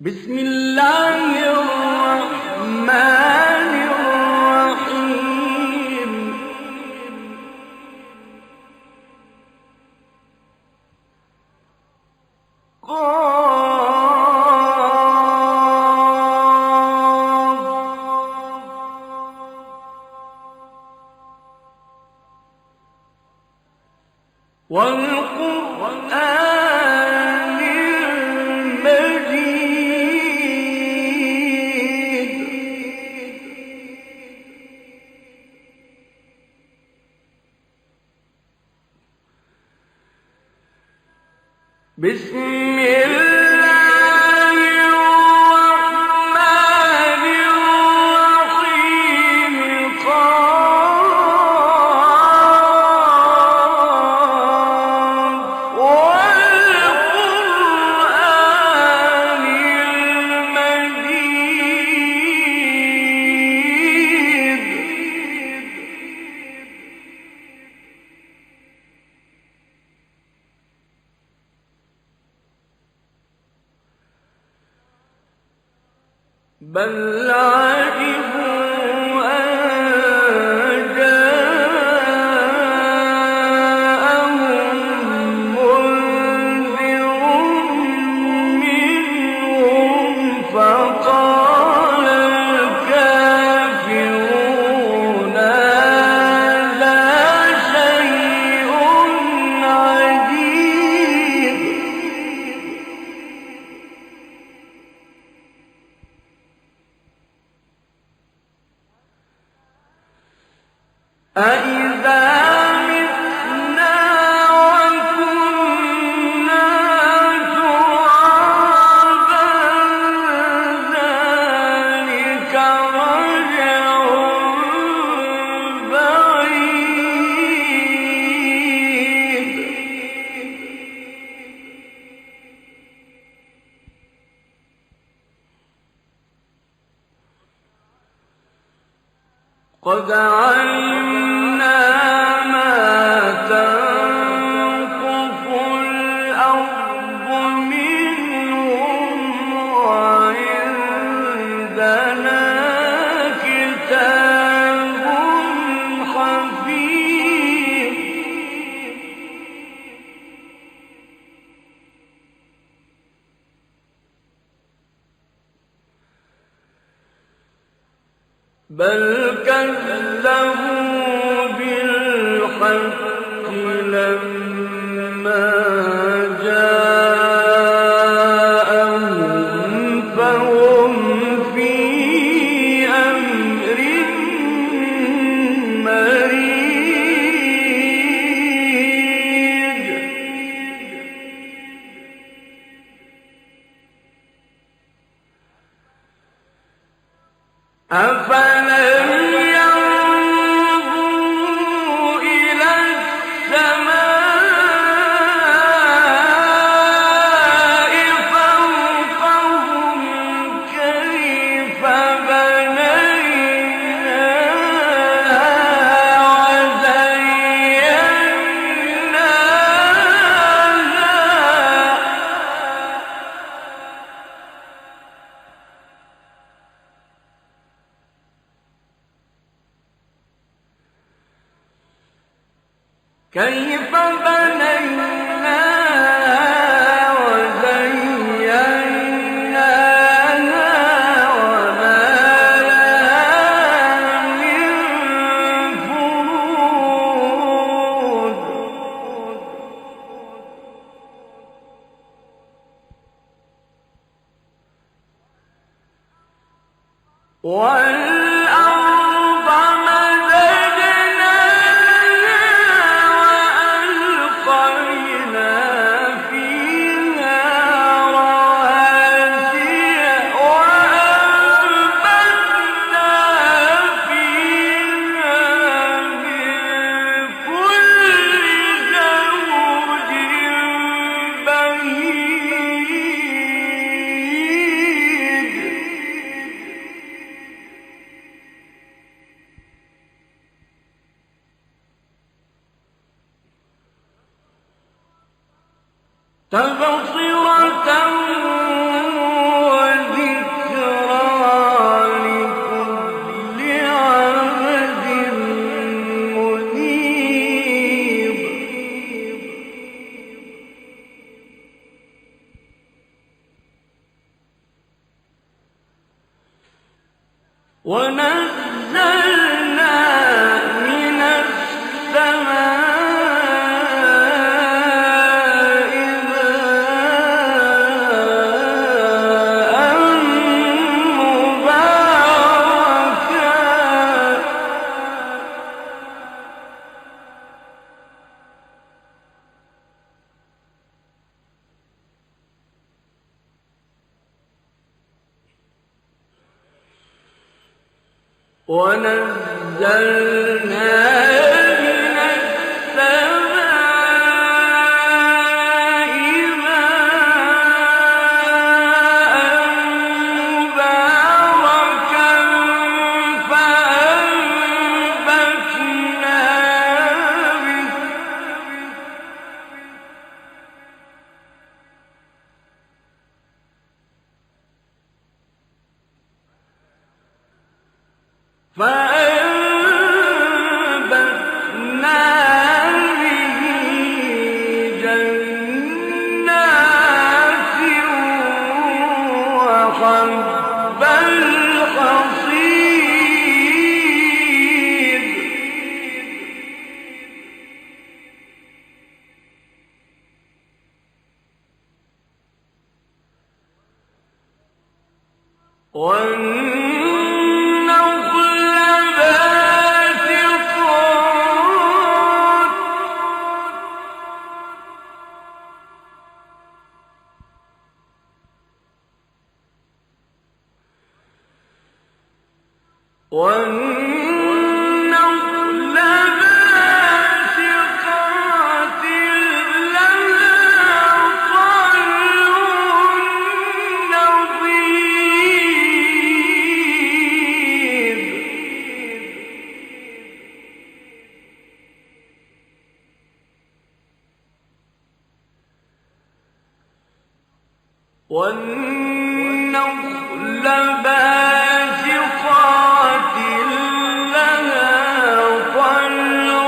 بسم الله الرحمن الرحيم. والقرآن المجيد. بسم الله الرحمن الرحيم. قاف والقرآن المجيد. بل عجبوا أن جاءهم منذر منهم فقال الكافرون هذا شيء عجيب. أَإِذَا مِتْنَا وَكُنَّا تُرَابًا ذَلِكَ رَجْعٌ بَعِيدٌ. قد علمنا ما تنقص الأرض منهم وعندنا كتاب حفيظ. بل كذبوا بالحق لما جاءهم فهم في أمر مريج. أفلم ينظروا إلى السماء فوقهم كيف بنيناها وزيناها وما لها من فروج. والأرض مددناها وألقينا فيها رواسي وأنبتنا فيها من كل زوج بهيج. ونزلنا من السماء ماء مباركا ونزلنا من السماء ماء مباركا فأنبتنا به جنات وحب الحصيد والنخل باسقات لها طلع نضيد والنخل باسقات لها طلع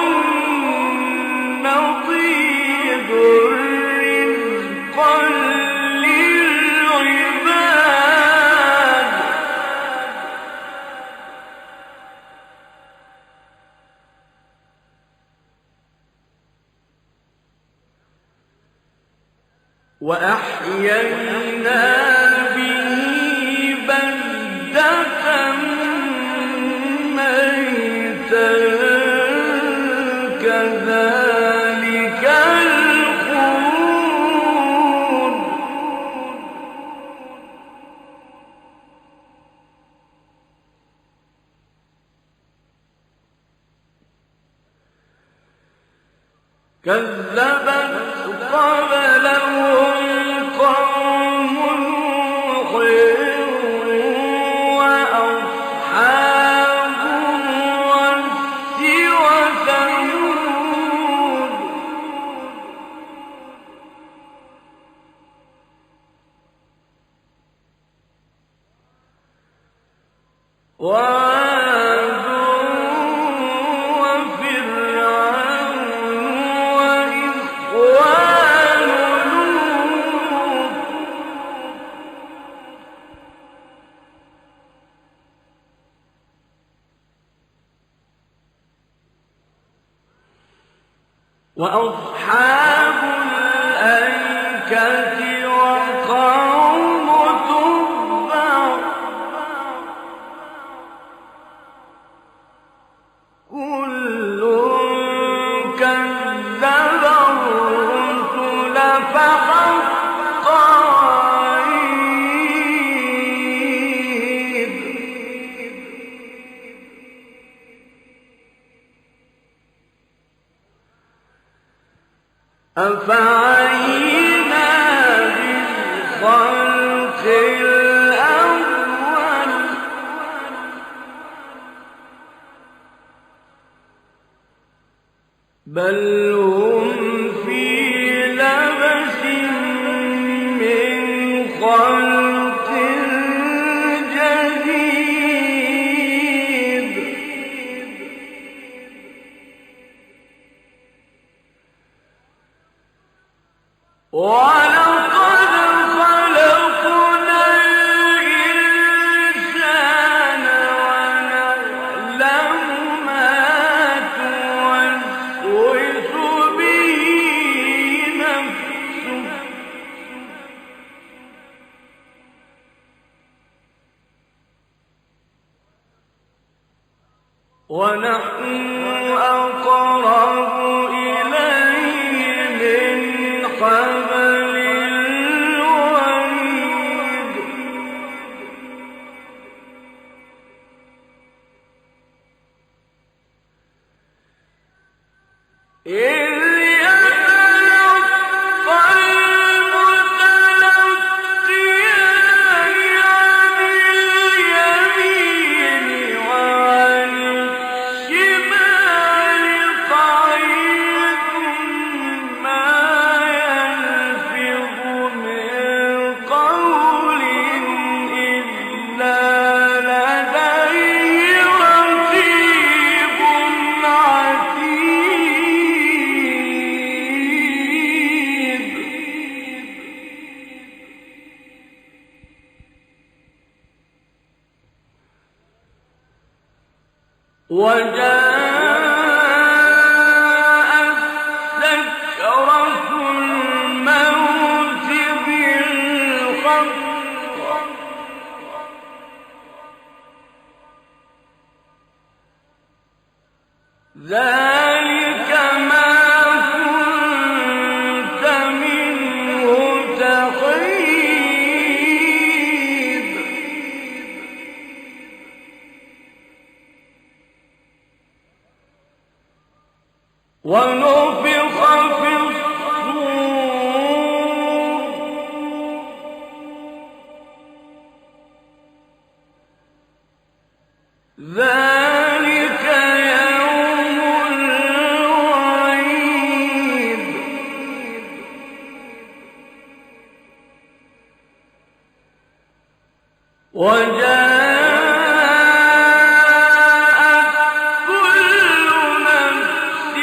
نضيد رزقا للعباد وأحيينا به بلدة ميتا كذلك الخروج كذبت قبلهم قوم نوح وأصحاب الرس وثمود وعاد وفرعون وإخوان لوط وأصحاب الأيكة وقوم تبع كل كذب الرسل فحق وعيد أفعينا بالخلق الأول بل هم في لبس من خلق جديد ولقد خلقنا الإنسان ونحن أقرب إليه من حبل الوريد إذ يتلقى المتلقيان عن اليمين وعن الشمال قعيد ما يلفظ من قول إلا لديه رقيب عتيد وجاءت سكرة الموت بالحق ذلك ما كنت منه تحيد ونفخ في الصور ذلك يوم الوعيد وجاءت كل نفس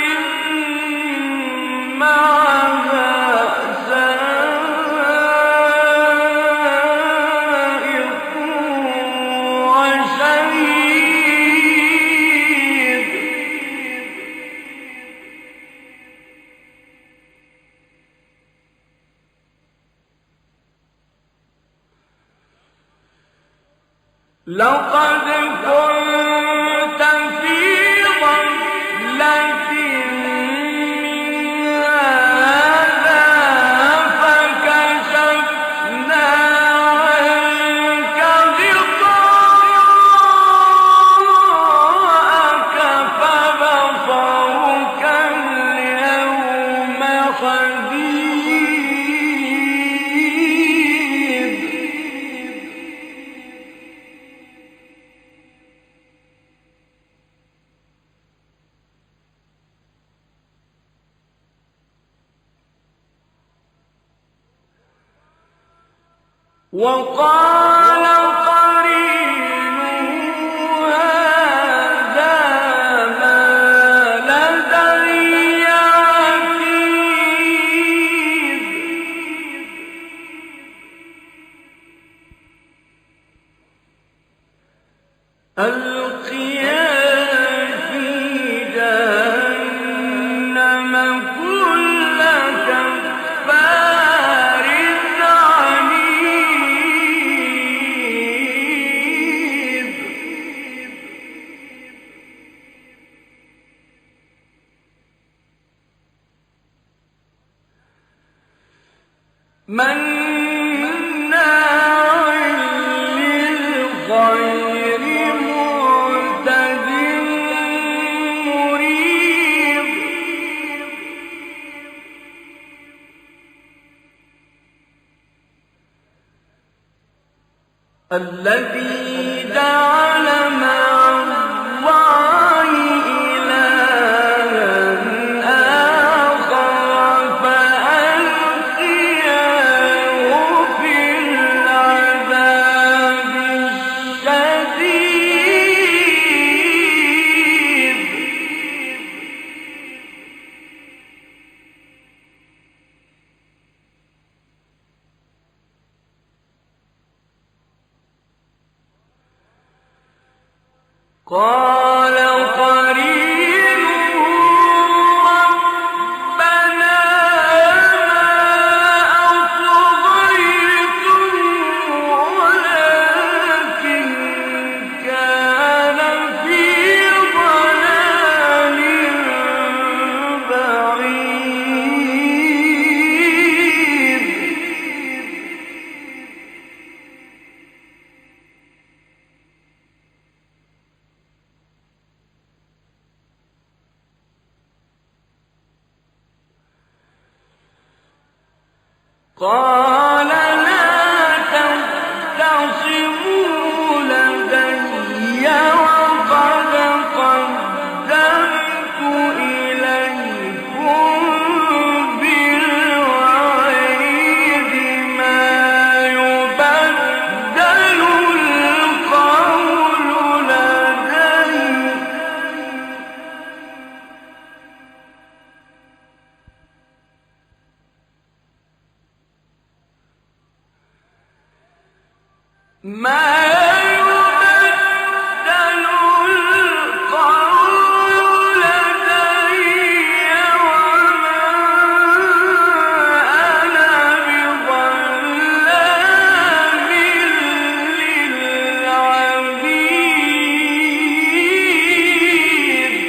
معها سائق وشهيد لقد كنت في غفلة من هذا فكشفنا عنك غطاءك فبصرك اليوم حديد وقال قرينه هذا ما لدي عتيد ألقيا في جهنم كل كفار عنيد مناع للخير معتد مريب الذي جعل مع الله إلها آخر فألقياه في العذاب الشديد قال قرينه ربنا أطغيتم ولكن كان في ضلال قال لا تختصموا لدي وقد قدمت إليكم بالوعيد ما يبدل القول لدي ما يبدل القول لدي وما أنا بظلام للعبيد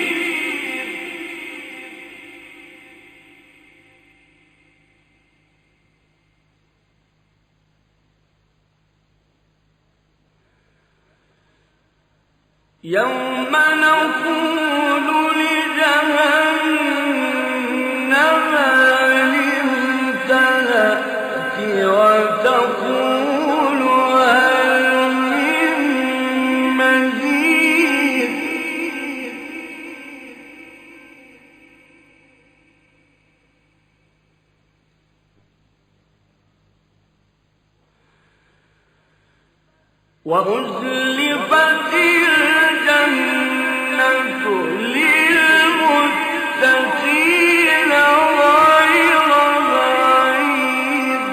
يوم نقول لجهنم هل امتلأت وتقول هل من مزيد وأزلفت الجنة للمتقين غير بعيد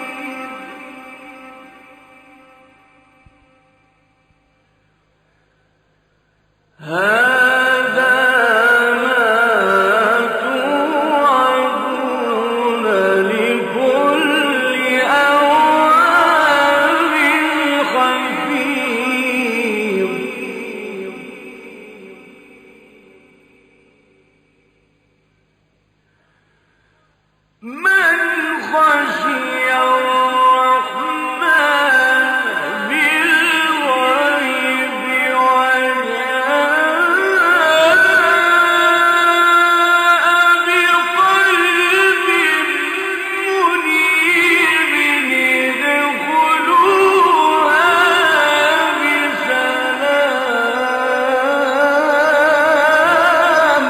هذا ما توعدون لكل أواب حفيظ من خشي الرحمن بالغيب وجاء بقلب منيب ادخلوها بسلام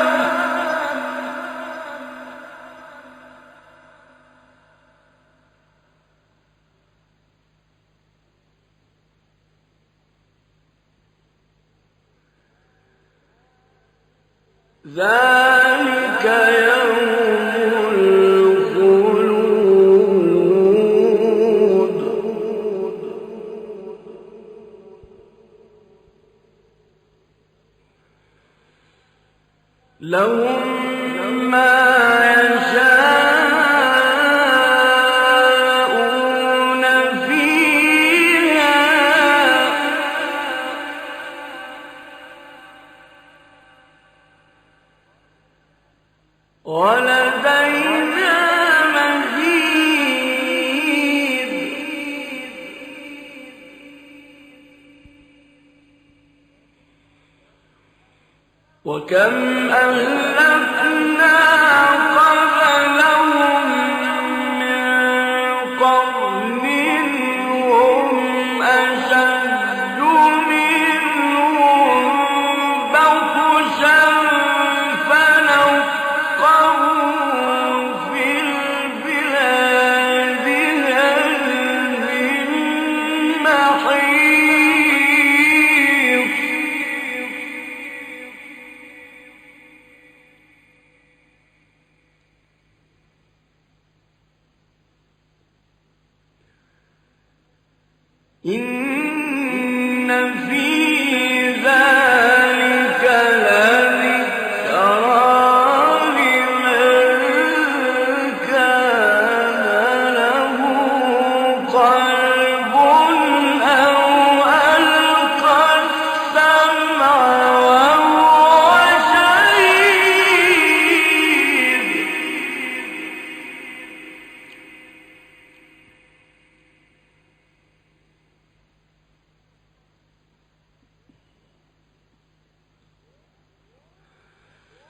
ذلك يوم الخلود لهم ما يشاءون فيها ولدينا مزيد وكم أهلكنا قبلهم من قرن هم أشد منهم بطشا فنقبوا في البلاد هل من محيص إن في ذلك لذكرى لمن كان له قلب أو ألقى السمع وهو شهيد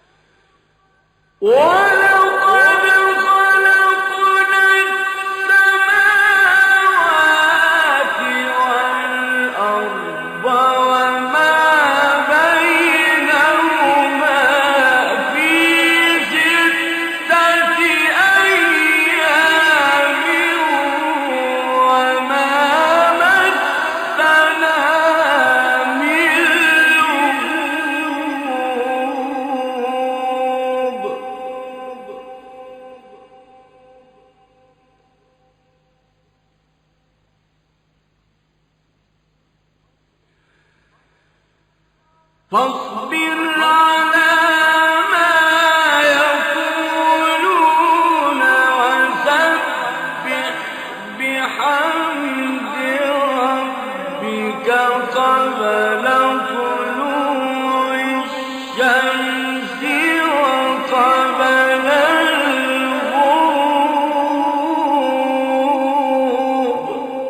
ولقد خلقنا السماوات فاصبر على ما يقولون وسبح بحمد ربك قبل طلوع الشمس وقبل الغروب.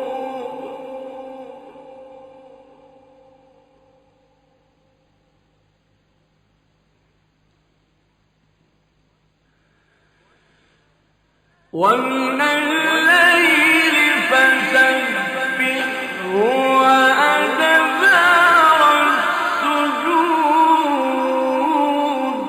ومن الليل فسبحه وأدبار السجود.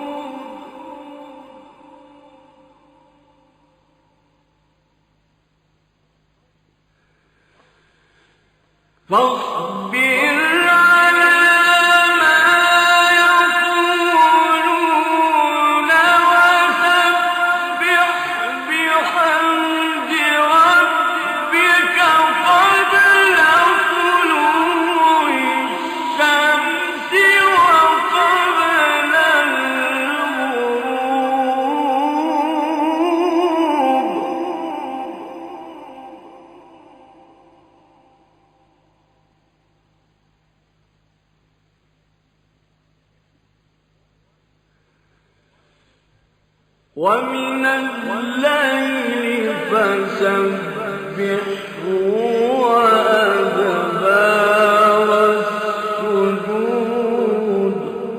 فاصبر على ما يقولون وسبح بحمد ربك قبل طلوع الشمس وقبل الغروب. ومن الليل فسبحه وأدبار السجود.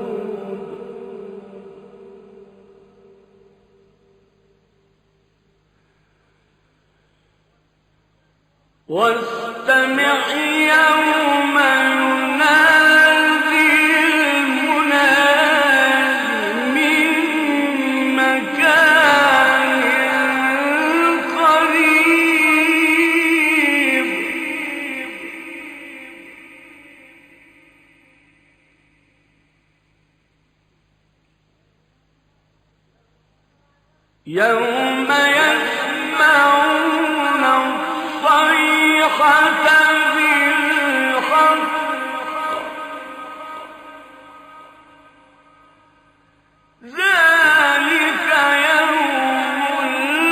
واستمع يوم ينادي المنادي من مكان قريب. يوم يسمعون الصيحة بالحق ذلك يوم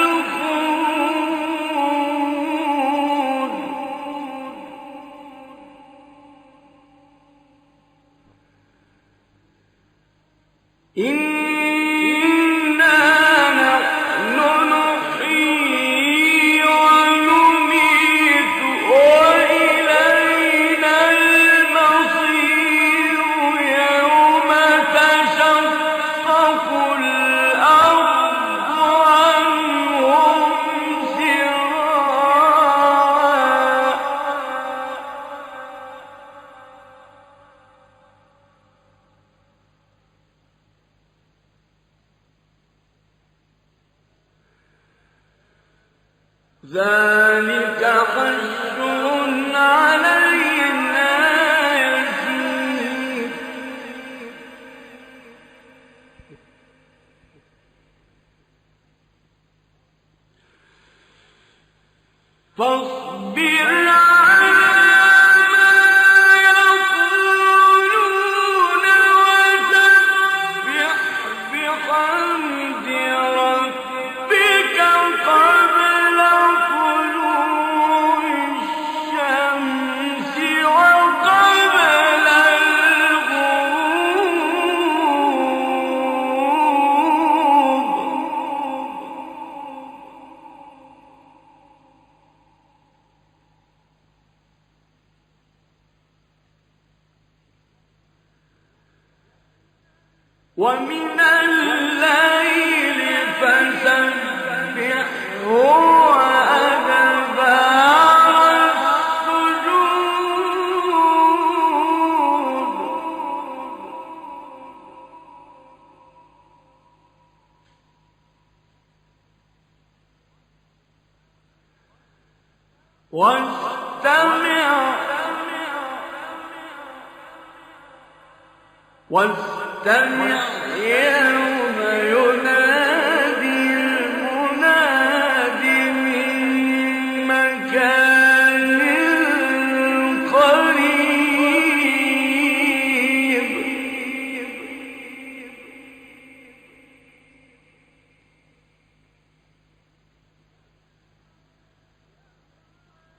الخلود. إنا نحن نحيي ونميت وإلينا المصير. يوم تشقق الأرض عنهم سراعا. ذلك حشر علينا يسير. فاصبر على ما يقولون وسبح بحمد ربك قبل طلوع الشمس وقبل الغروب. ومن الليل فسبحه وأدبار السجود. واستمع يوم ينادي المناد من مكان قريب.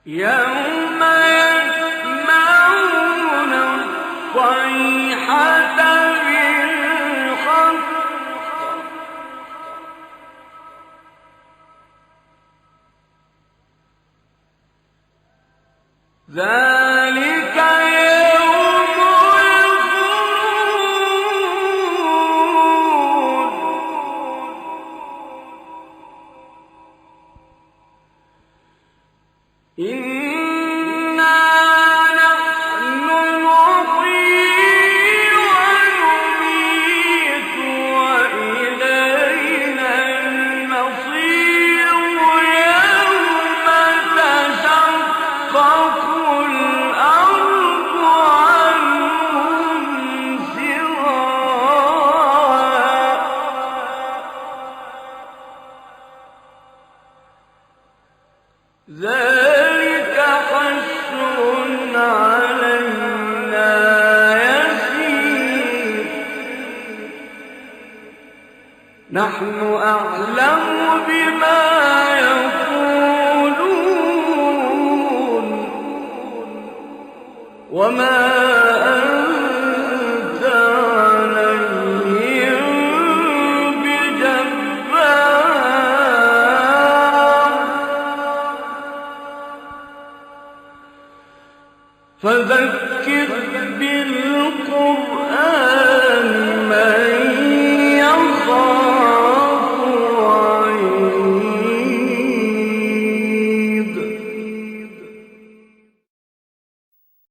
يوم يسمعون الصيحة بالحق ذلك يوم الخروج إنا نحن نحيي ونميت وإلينا المصير يوم تشقق الأرض عنهم سراعا ذلك حشر علينا يسير نحن أعلم بما يقولون وما أنت عليهم بجبار فذكر بالقرآن